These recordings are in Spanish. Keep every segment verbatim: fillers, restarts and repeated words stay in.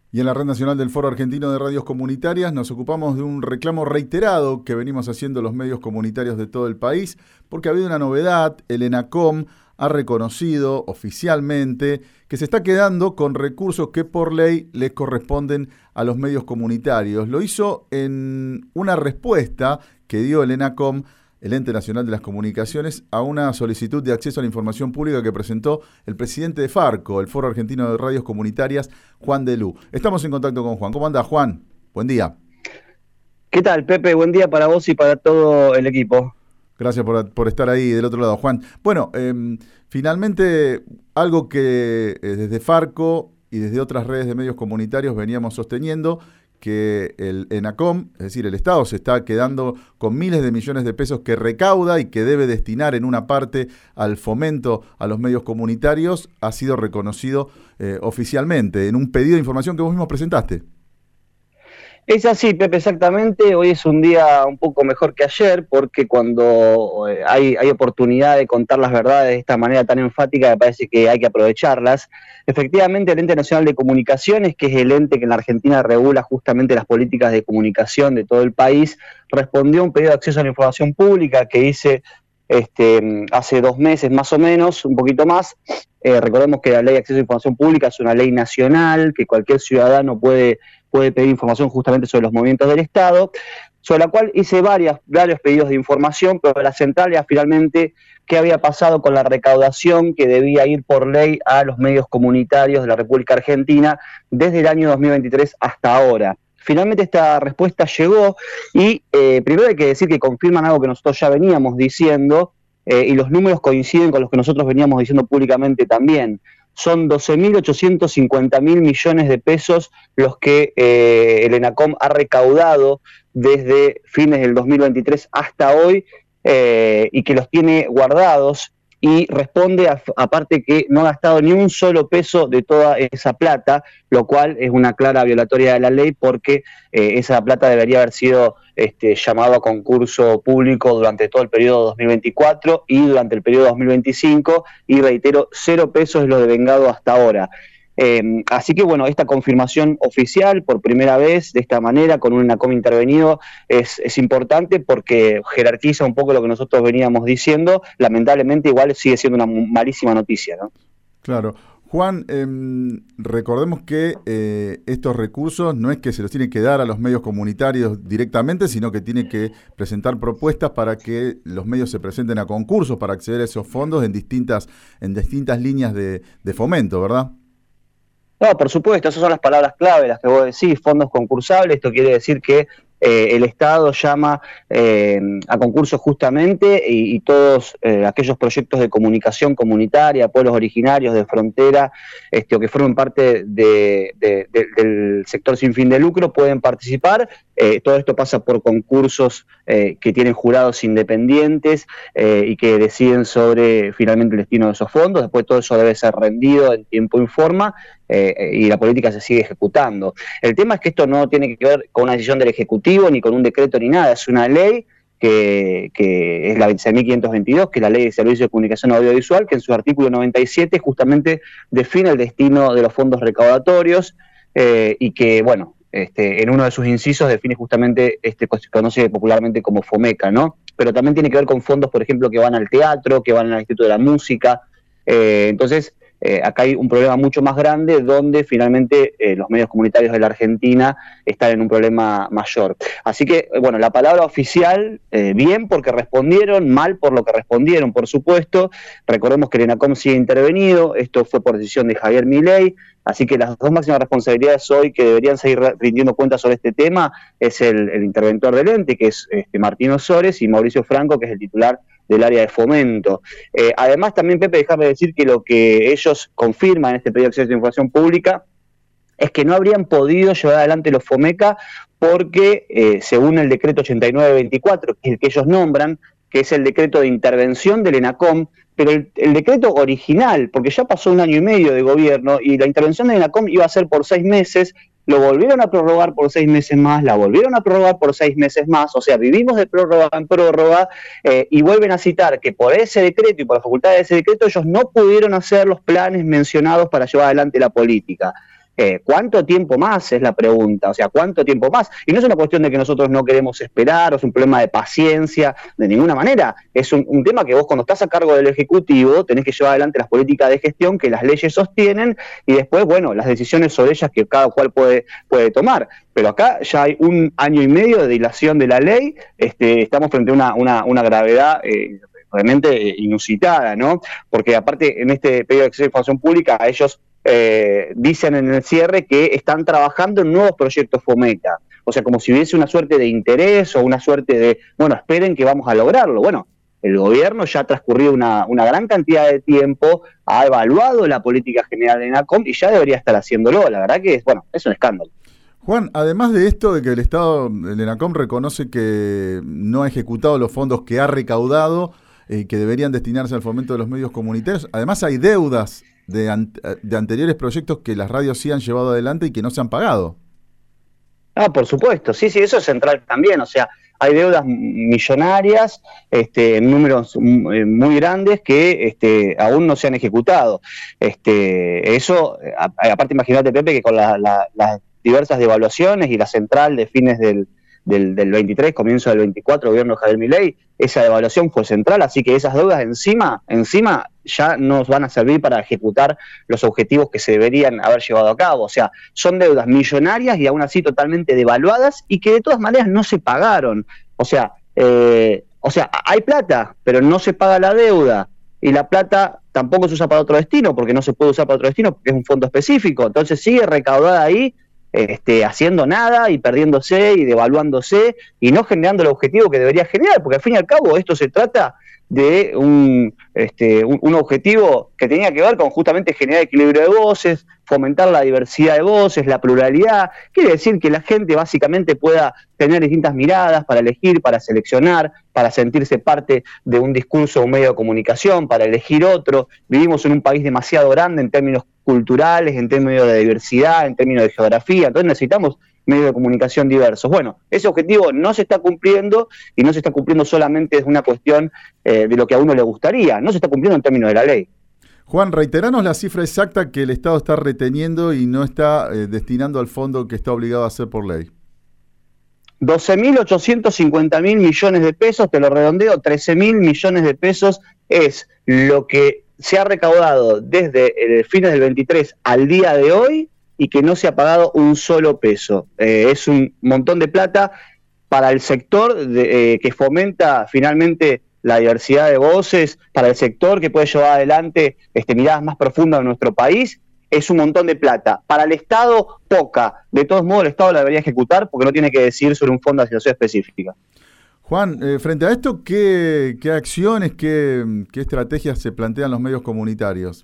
Y en la Red Nacional del Foro Argentino de Radios Comunitarias nos ocupamos de un reclamo reiterado que venimos haciendo los medios comunitarios de todo el país, porque ha habido una novedad. El ENACOM ha reconocido oficialmente que se está quedando con recursos que por ley les corresponden a los medios comunitarios. Lo hizo en una respuesta que dio el ENACOM, el Ente Nacional de las Comunicaciones, a una solicitud de acceso a la información pública que presentó el presidente de Farco, el Foro Argentino de Radios Comunitarias, Juan Delú. Estamos en contacto con Juan. ¿Cómo andás, Juan? Buen día. ¿Qué tal, Pepe? Buen día para vos y para todo el equipo. Gracias por, por estar ahí del otro lado, Juan. Bueno, eh, finalmente algo que eh, desde Farco y desde otras redes de medios comunitarios veníamos sosteniendo, que el ENACOM, es decir, el Estado, se está quedando con miles de millones de pesos que recauda y que debe destinar en una parte al fomento a los medios comunitarios, ha sido reconocido eh, oficialmente en un pedido de información que vos mismo presentaste. Es así, Pepe, exactamente. Hoy es un día un poco mejor que ayer, porque cuando hay, hay oportunidad de contar las verdades de esta manera tan enfática, me parece que hay que aprovecharlas. Efectivamente, el Ente Nacional de Comunicaciones, que es el ente que en la Argentina regula justamente las políticas de comunicación de todo el país, respondió a un pedido de acceso a la información pública que hice este, hace dos meses más o menos, un poquito más. Eh, recordemos que la Ley de Acceso a la Información Pública es una ley nacional, que cualquier ciudadano puede, puede pedir información justamente sobre los movimientos del Estado, sobre la cual hice varias, varios pedidos de información, pero la central era finalmente qué había pasado con la recaudación que debía ir por ley a los medios comunitarios de la República Argentina desde el año dos mil veintitrés hasta ahora. Finalmente esta respuesta llegó y eh, primero hay que decir que confirman algo que nosotros ya veníamos diciendo, eh, y los números coinciden con los que nosotros veníamos diciendo públicamente también. Son doce mil ochocientos cincuenta mil millones de pesos los que eh, el ENACOM ha recaudado desde fines del dos mil veintitrés hasta hoy, eh, y que los tiene guardados, y responde a, aparte que no ha gastado ni un solo peso de toda esa plata, lo cual es una clara violatoria de la ley, porque eh, esa plata debería haber sido este, llamado a concurso público durante todo el periodo dos mil veinticuatro y durante el periodo dos mil veinticinco, y reitero, cero pesos es lo devengado hasta ahora. Eh, así que bueno, esta confirmación oficial por primera vez de esta manera con un ENACOM intervenido es, es importante, porque jerarquiza un poco lo que nosotros veníamos diciendo. Lamentablemente igual sigue siendo una malísima noticia, ¿no? Claro. Juan, eh, recordemos que eh, estos recursos no es que se los tiene que dar a los medios comunitarios directamente, sino que tiene que presentar propuestas para que los medios se presenten a concursos para acceder a esos fondos en distintas, en distintas líneas de, de fomento, ¿verdad? No, por supuesto, esas son las palabras clave, las que vos decís, fondos concursables. Esto quiere decir que eh, el Estado llama eh, a concursos justamente, y, y todos eh, aquellos proyectos de comunicación comunitaria, pueblos originarios de frontera, este, o que formen parte de, de, de, del sector sin fin de lucro, pueden participar. Eh, todo esto pasa por concursos eh, que tienen jurados independientes eh, y que deciden sobre finalmente el destino de esos fondos. Después todo eso debe ser rendido en tiempo y forma, eh, y la política se sigue ejecutando. El tema es que esto no tiene que ver con una decisión del Ejecutivo, ni con un decreto, ni nada. Es una ley que, que es la veintiséis mil quinientos veintidós, que es la Ley de Servicios de Comunicación Audiovisual, que en su artículo noventa y siete justamente define el destino de los fondos recaudatorios, eh, y que, bueno, Este, en uno de sus incisos define justamente este que se conoce popularmente como FOMECA, ¿no? Pero también tiene que ver con fondos, por ejemplo, que van al teatro, que van al Instituto de la Música. Eh, entonces, eh, acá hay un problema mucho más grande, donde finalmente eh, los medios comunitarios de la Argentina están en un problema mayor. Así que, bueno, la palabra oficial, eh, bien porque respondieron, mal por lo que respondieron, por supuesto. Recordemos que el ENACOM sigue intervenido, esto fue por decisión de Javier Milei. Así que las dos máximas responsabilidades hoy que deberían seguir rindiendo cuentas sobre este tema es el, el interventor del ente, que es este, Martín Ozores, y Mauricio Franco, que es el titular del área de fomento. Eh, además, también, Pepe, déjame decir que lo que ellos confirman en este pedido de acceso a la información pública es que no habrían podido llevar adelante los FOMECA porque, eh, según el decreto ochenta y nueve veinticuatro, que es el que ellos nombran, que es el decreto de intervención del ENACOM, pero el, el decreto original, porque ya pasó un año y medio de gobierno y la intervención del ENACOM iba a ser por seis meses, lo volvieron a prorrogar por seis meses más, la volvieron a prorrogar por seis meses más, o sea, vivimos de prórroga en prórroga, eh, y vuelven a citar que por ese decreto y por la facultad de ese decreto ellos no pudieron hacer los planes mencionados para llevar adelante la política. Eh, ¿Cuánto tiempo más es la pregunta? O sea, ¿cuánto tiempo más? Y no es una cuestión de que nosotros no queremos esperar, o es un problema de paciencia, de ninguna manera. Es un, un tema que vos cuando estás a cargo del Ejecutivo tenés que llevar adelante las políticas de gestión que las leyes sostienen y después, bueno, las decisiones sobre ellas que cada cual puede, puede tomar. Pero acá ya hay un año y medio de dilación de la ley, este, estamos frente a una, una, una gravedad eh, realmente inusitada, ¿no? Porque aparte en este periodo de acceso a información pública ellos Eh, dicen en el cierre que están trabajando en nuevos proyectos Fometa, o sea, como si hubiese una suerte de interés o una suerte de, bueno, esperen que vamos a lograrlo. Bueno, el gobierno ya ha transcurrido una, una gran cantidad de tiempo, ha evaluado la política general de ENACOM y ya debería estar haciéndolo. La verdad que es, bueno, es un escándalo. Juan, además de esto, de que el Estado, el ENACOM reconoce que no ha ejecutado los fondos que ha recaudado y eh, que deberían destinarse al fomento de los medios comunitarios, además hay deudas De, an de anteriores proyectos que las radios sí han llevado adelante y que no se han pagado. Ah, por supuesto, sí, sí, eso es central también, o sea, hay deudas millonarias, este, en números muy grandes que este, aún no se han ejecutado. Este, eso, aparte imagínate, Pepe, que con la, la, las diversas devaluaciones y la central de fines del, del, del veintitrés, comienzo del veinticuatro, gobierno de Javier Milei, esa devaluación fue central, así que esas deudas encima, encima ya nos van a servir para ejecutar los objetivos que se deberían haber llevado a cabo. O sea, son deudas millonarias y aún así totalmente devaluadas y que de todas maneras no se pagaron. O sea, eh, o sea, hay plata, pero no se paga la deuda. Y la plata tampoco se usa para otro destino, porque no se puede usar para otro destino, porque es un fondo específico. Entonces sigue recaudada ahí, Este, haciendo nada y perdiéndose y devaluándose y no generando el objetivo que debería generar, porque al fin y al cabo esto se trata de un, este, un, un objetivo que tenía que ver con justamente generar equilibrio de voces, fomentar la diversidad de voces, la pluralidad. Quiere decir que la gente básicamente pueda tener distintas miradas para elegir, para seleccionar, para sentirse parte de un discurso o un medio de comunicación, para elegir otro. Vivimos en un país demasiado grande en términos culturales, en términos de diversidad, en términos de geografía, entonces necesitamos medios de comunicación diversos. Bueno, ese objetivo no se está cumpliendo y no se está cumpliendo solamente desde una cuestión eh, de lo que a uno le gustaría, no se está cumpliendo en términos de la ley. Juan, reiteranos la cifra exacta que el Estado está reteniendo y no está eh, destinando al fondo que está obligado a hacer por ley. doce mil ochocientos cincuenta mil millones de pesos, te lo redondeo, trece mil millones de pesos es lo que se ha recaudado desde el fines del veintitrés al día de hoy y que no se ha pagado un solo peso. Eh, es un montón de plata para el sector de, eh, que fomenta finalmente la diversidad de voces, para el sector que puede llevar adelante este, miradas más profundas de nuestro país. Es un montón de plata. Para el Estado, poca. De todos modos, el Estado la debería ejecutar porque no tiene que decidir sobre un fondo de asignación específica. Juan, eh, frente a esto, ¿qué, qué acciones, qué, qué estrategias se plantean los medios comunitarios?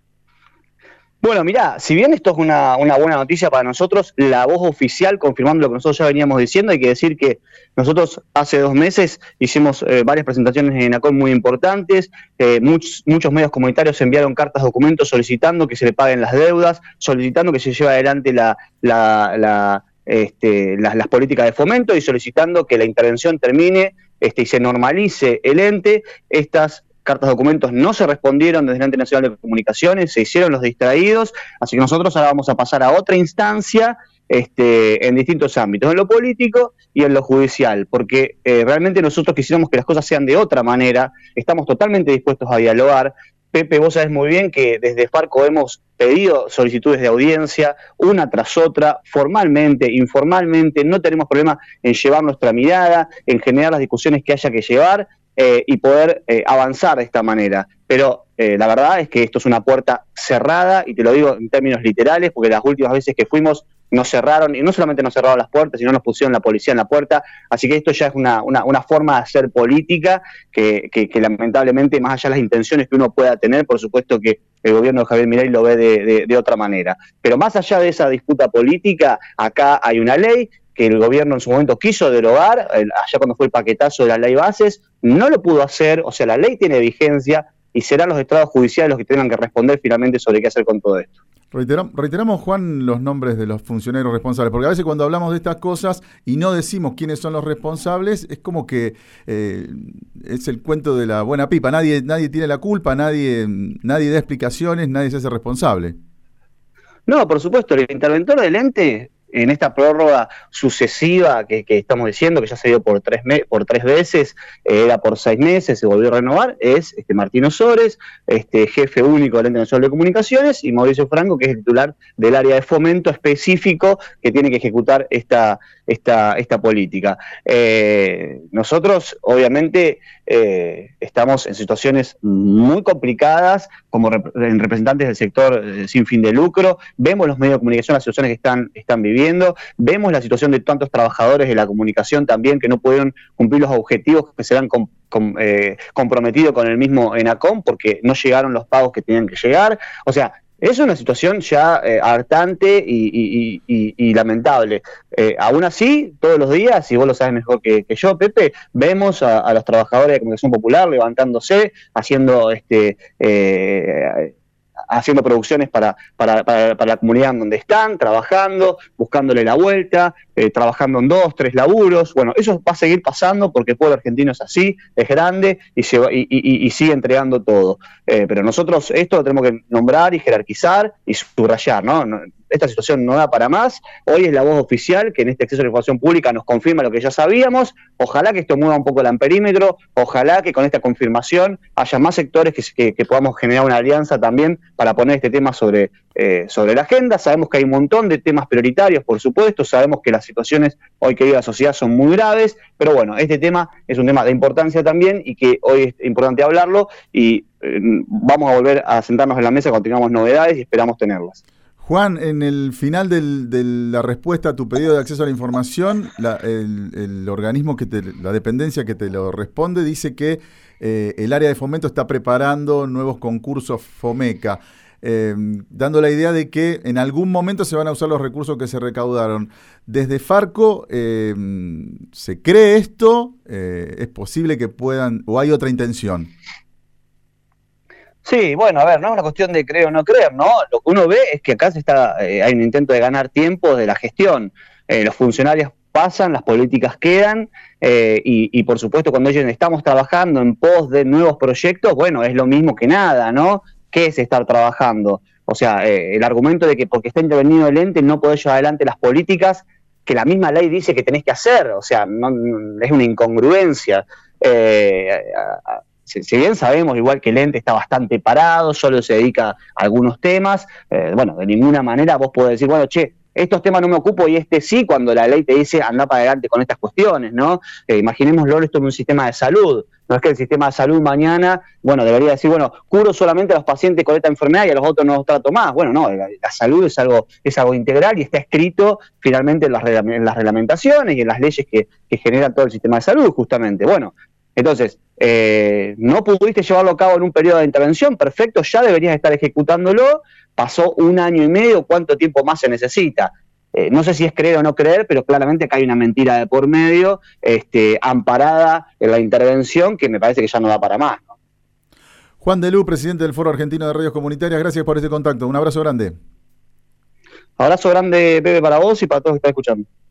Bueno, mirá, si bien esto es una, una buena noticia para nosotros, la voz oficial confirmando lo que nosotros ya veníamos diciendo, hay que decir que nosotros hace dos meses hicimos eh, varias presentaciones en ENACOM muy importantes, eh, muchos, muchos medios comunitarios enviaron cartas, documentos solicitando que se le paguen las deudas, solicitando que se lleve adelante la... la, la Este, las, las políticas de fomento y solicitando que la intervención termine este, y se normalice el ente. Estas cartas documentos no se respondieron desde el Ente Nacional de Comunicaciones, se hicieron los distraídos, así que nosotros ahora vamos a pasar a otra instancia este, en distintos ámbitos, en lo político y en lo judicial, porque eh, realmente nosotros quisiéramos que las cosas sean de otra manera, estamos totalmente dispuestos a dialogar. Pepe, vos sabés muy bien que desde Farco hemos pedido solicitudes de audiencia, una tras otra, formalmente, informalmente, no tenemos problema en llevar nuestra mirada, en generar las discusiones que haya que llevar eh, y poder eh, avanzar de esta manera. Pero eh, la verdad es que esto es una puerta cerrada, y te lo digo en términos literales, porque las últimas veces que fuimos nos cerraron, y no solamente nos cerraron las puertas, sino nos pusieron la policía en la puerta, así que esto ya es una, una, una forma de hacer política que, que, que lamentablemente, más allá de las intenciones que uno pueda tener, por supuesto que el gobierno de Javier Milei lo ve de, de, de otra manera. Pero más allá de esa disputa política, acá hay una ley que el gobierno en su momento quiso derogar, allá cuando fue el paquetazo de la ley Bases, no lo pudo hacer, o sea, la ley tiene vigencia, y serán los estrados judiciales los que tengan que responder finalmente sobre qué hacer con todo esto. Reiteram, reiteramos, Juan, los nombres de los funcionarios responsables, porque a veces cuando hablamos de estas cosas y no decimos quiénes son los responsables, es como que eh, es el cuento de la buena pipa, nadie, nadie tiene la culpa, nadie, nadie da explicaciones, nadie se hace responsable. No, por supuesto, el interventor del ente en esta prórroga sucesiva que, que estamos diciendo, que ya se dio por tres, me por tres veces, eh, era por seis meses, se volvió a renovar, es este Martín Ozores, este jefe único del Ente Nacional de Comunicaciones, y Mauricio Franco, que es el titular del área de fomento específico que tiene que ejecutar esta, esta, esta política. Eh, nosotros, obviamente, eh, estamos en situaciones muy complicadas como rep representantes del sector eh, sin fin de lucro, vemos los medios de comunicación, las situaciones que están, están viviendo, vemos la situación de tantos trabajadores de la comunicación también que no pudieron cumplir los objetivos que se han com com eh, comprometido con el mismo ENACOM porque no llegaron los pagos que tenían que llegar. O sea, es una situación ya eh, hartante y, y, y, y lamentable. Eh, aún así, todos los días, y vos lo sabes mejor que, que yo, Pepe, vemos a, a los trabajadores de comunicación popular levantándose, haciendo este eh, haciendo producciones para, para, para, para la comunidad en donde están, trabajando, buscándole la vuelta, eh, trabajando en dos, tres laburos. Bueno, eso va a seguir pasando porque el pueblo argentino es así, es grande y, se va, y, y, y sigue entregando todo. Eh, pero nosotros esto lo tenemos que nombrar y jerarquizar y subrayar, ¿no? no Esta situación no da para más. Hoy es la voz oficial que en este acceso a la información pública nos confirma lo que ya sabíamos. Ojalá que esto mueva un poco el amperímetro, ojalá que con esta confirmación haya más sectores que, que, que podamos generar una alianza también para poner este tema sobre, eh, sobre la agenda. Sabemos que hay un montón de temas prioritarios, por supuesto, sabemos que las situaciones hoy que vive la sociedad son muy graves, pero bueno, este tema es un tema de importancia también y que hoy es importante hablarlo y eh, vamos a volver a sentarnos en la mesa cuando tengamos novedades y esperamos tenerlas. Juan, en el final del, de la respuesta a tu pedido de acceso a la información, la, el, el organismo, que te, la dependencia que te lo responde, dice que eh, el área de fomento está preparando nuevos concursos FOMECA, eh, dando la idea de que en algún momento se van a usar los recursos que se recaudaron. Desde Farco, eh, ¿se cree esto? Eh, ¿Es posible que puedan, o hay otra intención? Sí, bueno, a ver, no es una cuestión de creer o no creer, ¿no? Lo que uno ve es que acá se está, eh, hay un intento de ganar tiempo de la gestión. Eh, los funcionarios pasan, las políticas quedan, eh, y, y por supuesto cuando ellos estamos trabajando en pos de nuevos proyectos, bueno, es lo mismo que nada, ¿no? ¿Qué es estar trabajando? O sea, eh, el argumento de que porque está intervenido el ente no podés llevar adelante las políticas que la misma ley dice que tenés que hacer, o sea, no, no, es una incongruencia. Eh, a, a, Si bien sabemos igual que el ente está bastante parado, solo se dedica a algunos temas, eh, bueno, de ninguna manera vos podés decir, bueno, che, estos temas no me ocupo y este sí, cuando la ley te dice anda para adelante con estas cuestiones, ¿no? Eh, imaginémoslo esto en un sistema de salud. No es que el sistema de salud mañana, bueno, debería decir, bueno, curo solamente a los pacientes con esta enfermedad y a los otros no los trato más. Bueno, no, la, la salud es algo, es algo integral y está escrito finalmente en las, en las reglamentaciones y en las leyes que, que generan todo el sistema de salud, justamente. Bueno, entonces, eh, no pudiste llevarlo a cabo en un periodo de intervención, perfecto, ya deberías estar ejecutándolo, pasó un año y medio, ¿cuánto tiempo más se necesita? Eh, no sé si es creer o no creer, pero claramente acá hay una mentira de por medio, este, amparada en la intervención, que me parece que ya no da para más, ¿no? Juan Delú, presidente del Foro Argentino de Radios Comunitarias, gracias por este contacto, un abrazo grande. Abrazo grande, Pepe, para vos y para todos que están escuchando.